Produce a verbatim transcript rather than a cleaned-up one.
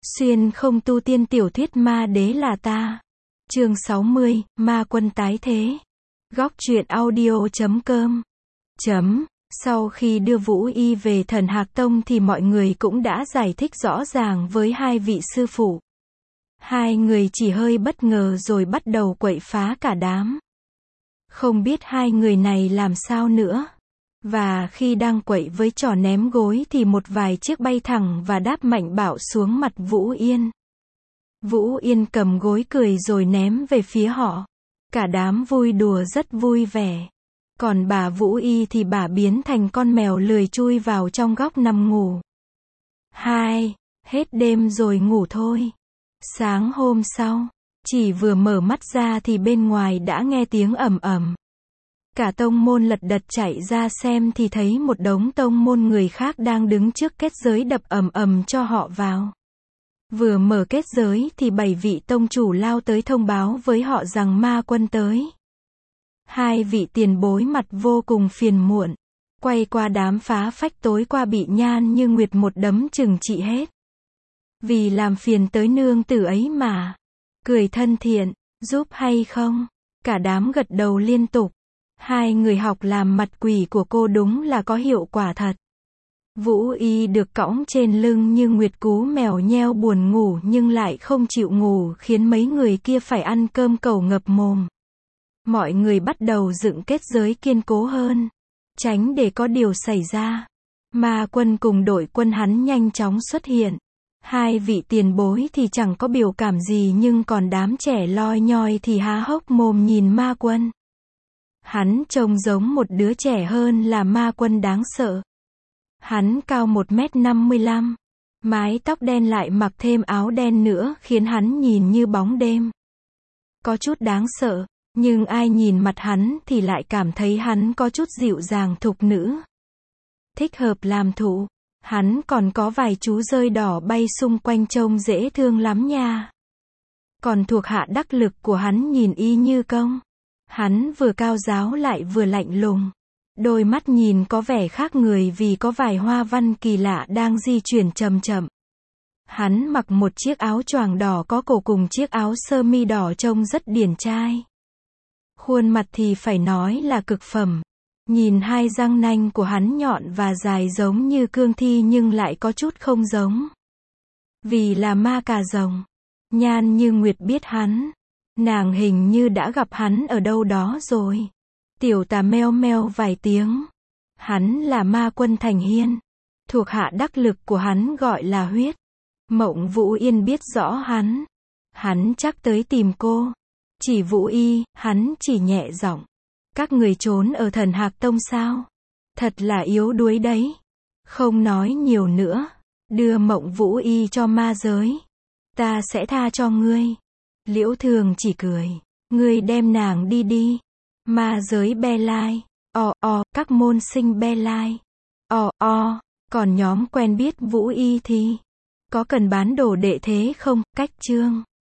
Xuyên không tu tiên tiểu thuyết ma đế là ta. Chương sáu mươi, ma quân tái thế. Góc truyện audio chấm com. Chấm. Sau khi đưa Vũ Y về Thần Hạc Tông thì mọi người cũng đã giải thích rõ ràng với hai vị sư phụ. Hai người chỉ hơi bất ngờ rồi bắt đầu quậy phá cả đám. Không biết hai người này làm sao nữa. Và khi đang quậy với trò ném gối thì một vài chiếc bay thẳng và đáp mạnh bạo xuống mặt Vũ Yên. Vũ Yên cầm gối cười rồi ném về phía họ. Cả đám vui đùa rất vui vẻ. Còn bà Vũ Y thì bà biến thành con mèo lười chui vào trong góc nằm ngủ. Hai, hết đêm rồi ngủ thôi. Sáng hôm sau, chỉ vừa mở mắt ra thì bên ngoài đã nghe tiếng ầm ầm. Cả tông môn lật đật chạy ra xem thì thấy một đống tông môn người khác đang đứng trước kết giới đập ầm ầm cho họ vào. Vừa mở kết giới thì bảy vị tông chủ lao tới thông báo với họ rằng ma quân tới. Hai vị tiền bối mặt vô cùng phiền muộn. Quay qua đám phá phách tối qua bị Nhan Như Nguyệt một đấm trừng trị hết. Vì làm phiền tới nương tử ấy mà. Cười thân thiện, giúp hay không? Cả đám gật đầu liên tục. Hai người học làm mặt quỷ của cô đúng là có hiệu quả thật. Vũ Y được cõng trên lưng như Nguyệt cú mèo nheo buồn ngủ nhưng lại không chịu ngủ khiến mấy người kia phải ăn cơm cẩu ngập mồm. Mọi người bắt đầu dựng kết giới kiên cố hơn, tránh để có điều xảy ra. Ma quân cùng đội quân hắn nhanh chóng xuất hiện. Hai vị tiền bối thì chẳng có biểu cảm gì nhưng còn đám trẻ loi nhoi thì há hốc mồm nhìn ma quân. Hắn trông giống một đứa trẻ hơn là ma quân đáng sợ. Hắn cao một mét năm mươi lăm. Mái tóc đen lại mặc thêm áo đen nữa khiến hắn nhìn như bóng đêm. Có chút đáng sợ, nhưng ai nhìn mặt hắn thì lại cảm thấy hắn có chút dịu dàng thục nữ. Thích hợp làm thụ. Hắn còn có vài chú dơi đỏ bay xung quanh trông dễ thương lắm nha. Còn thuộc hạ đắc lực của hắn nhìn y như công. Hắn vừa cao giáo lại vừa lạnh lùng. Đôi mắt nhìn có vẻ khác người vì có vài hoa văn kỳ lạ đang di chuyển chậm chậm. Hắn mặc một chiếc áo choàng đỏ có cổ cùng chiếc áo sơ mi đỏ trông rất điển trai. Khuôn mặt thì phải nói là cực phẩm. Nhìn hai răng nanh của hắn nhọn và dài giống như cương thi nhưng lại có chút không giống. Vì là ma cà rồng. Nhan Như Nguyệt biết hắn. Nàng hình như đã gặp hắn ở đâu đó rồi. Tiểu tà meo meo vài tiếng. Hắn là ma quân Thành Hiên. Thuộc hạ đắc lực của hắn gọi là Huyết. Mộng Vũ Yên biết rõ hắn. Hắn chắc tới tìm cô. Chỉ Vũ Y, hắn chỉ nhẹ giọng. Các người trốn ở Thần Hạc Tông sao? Thật là yếu đuối đấy. Không nói nhiều nữa. Đưa Mộng Vũ Y cho ma giới. Ta sẽ tha cho ngươi. Liễu Thường chỉ cười. Ngươi đem nàng đi đi. Ma giới be lai. O o, các môn sinh be lai. O o, còn nhóm quen biết Vũ Y thì có cần bán đồ đệ thế không? Cách chương